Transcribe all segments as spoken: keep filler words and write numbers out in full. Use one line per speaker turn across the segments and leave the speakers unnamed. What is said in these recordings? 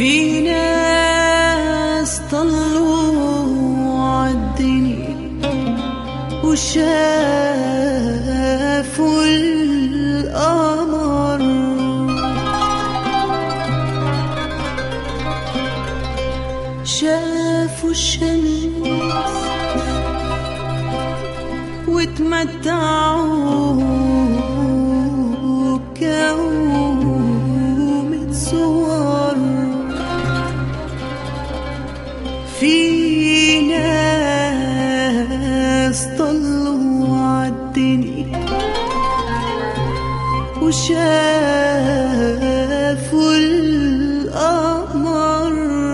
في ناس طلوا عالدنيا وشافوا القمر، شافوا الشمس وتمتعوا بكومة صور. في ناس طلوا عالدنيا وشافوا القمر،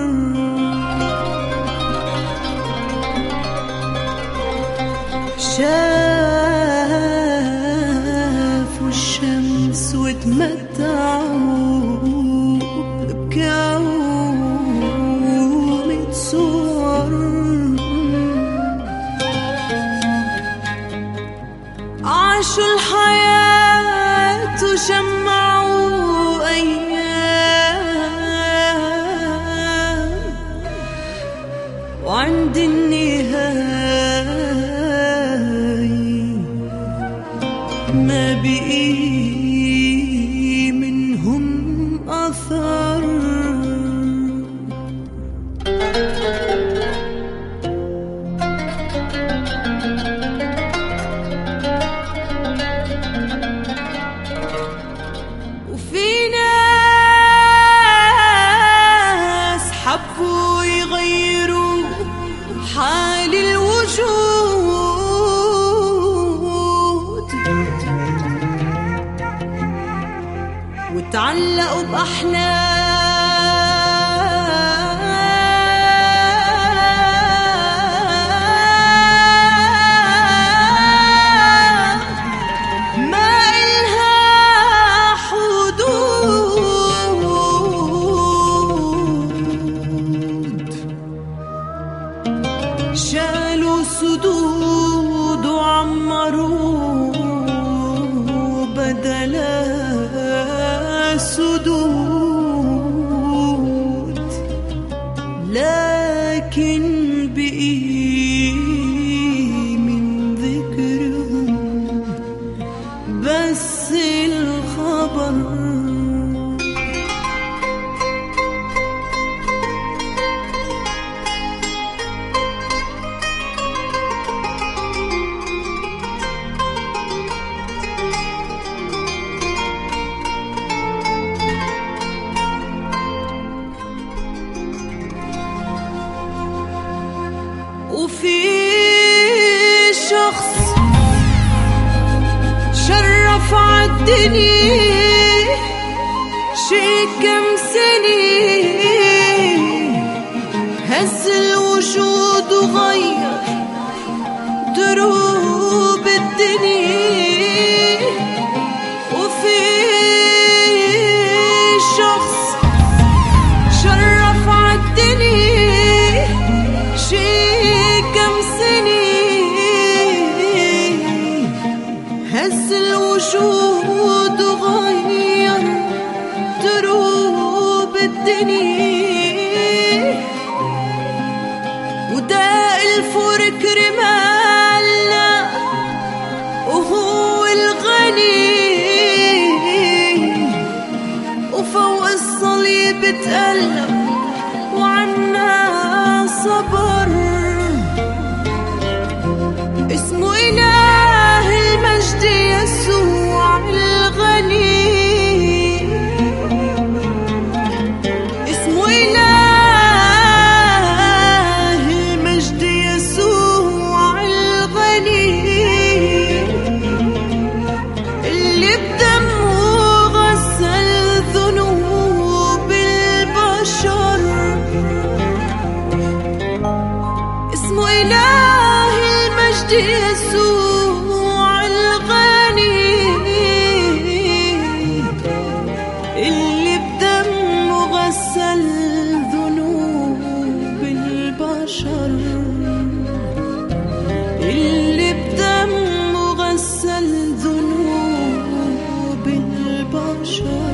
شافوا الشمس وتمتعوا بكومة صور. عاشوا الحياة وجمعوا أيام، وعند النهاية ما بقي منهم أثر. وفي ناس حبوا يغيروا حال الوجود وتعلقوا بأحلام ما إلها حدود. شالوا سدود وعمروا بدلا سدود، لكن بقي من ذكرهم بس الخبر. وفي شخص شرف عالدنيا شي كم سنة، هز الوجود وغير دروب الدنيا. وفي شخص شرف عالدنيا شي كم سنة، هز الوجود وغير دروب الدنيا. وداء الفرق رمالنا وهو الغني، وفوق الصليب تألم وعنا صبر. اسمه إله المجد يسوع الغني، اسمه إله المجد يسوع الغني، اللي بدمه غسل ذنوب البشر. اسمه إله المجد يسوع الغني، اللي بدمه غسل ذنوب البشر، اللي بدمه غسل ذنوب البشر.